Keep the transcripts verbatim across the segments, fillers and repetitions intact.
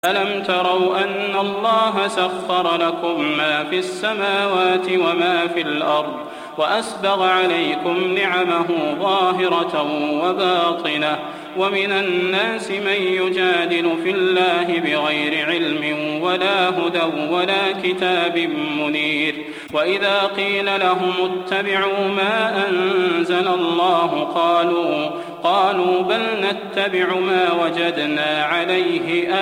ألم تروا أن الله سخر لكم ما في السماوات وما في الأرض وأسبغ عليكم نعمه ظاهرة وباطنة ومن الناس من يجادل في الله بغير علم ولا هدى ولا كتاب منير وإذا قيل لهم اتبعوا ما أنزل الله قالوا قالوا بل نتبع ما وجدنا عليه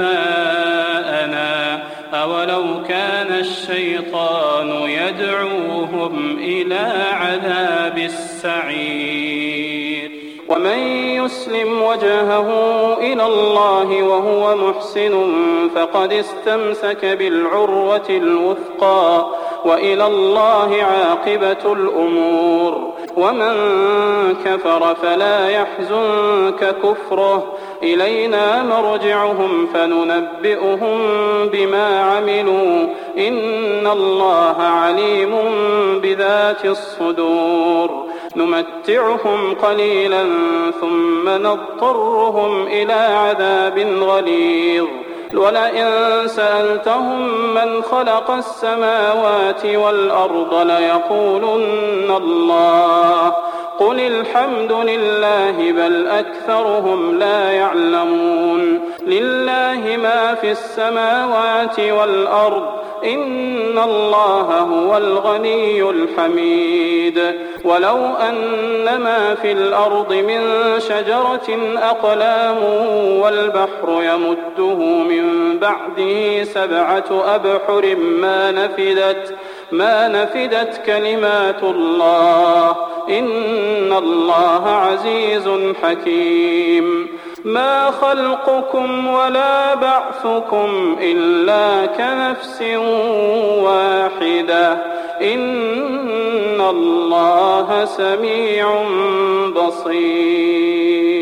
آباءنا أولو كان الشيطان يدعوهم إلى عذاب السعير ومن يسلم وجهه إلى الله وهو محسن فقد استمسك بالعروة الوثقى وإلى الله عاقبة الأمور ومن كفر فلا يحزنك كفره إلينا مرجعهم فننبئهم بما عملوا إن الله عليم بذات الصدور نمتعهم قليلا ثم نضطرهم إلى عذاب غليظ ولئن سألتهم من خلق السماوات والأرض ليقولن الله قل الحمد لله بل أكثرهم لا يعلمون لله ما في السماوات والأرض إن الله هو الغني الحميد ولو أن ما في الأرض من شجرة أقلام والبحر يمده من بعده سبعة أبحر ما نفدت ما نفدت كلمات الله إن الله عزيز حكيم ما خلقكم ولا بعثكم إلا كنفس واحدة إن الله سميع بصير.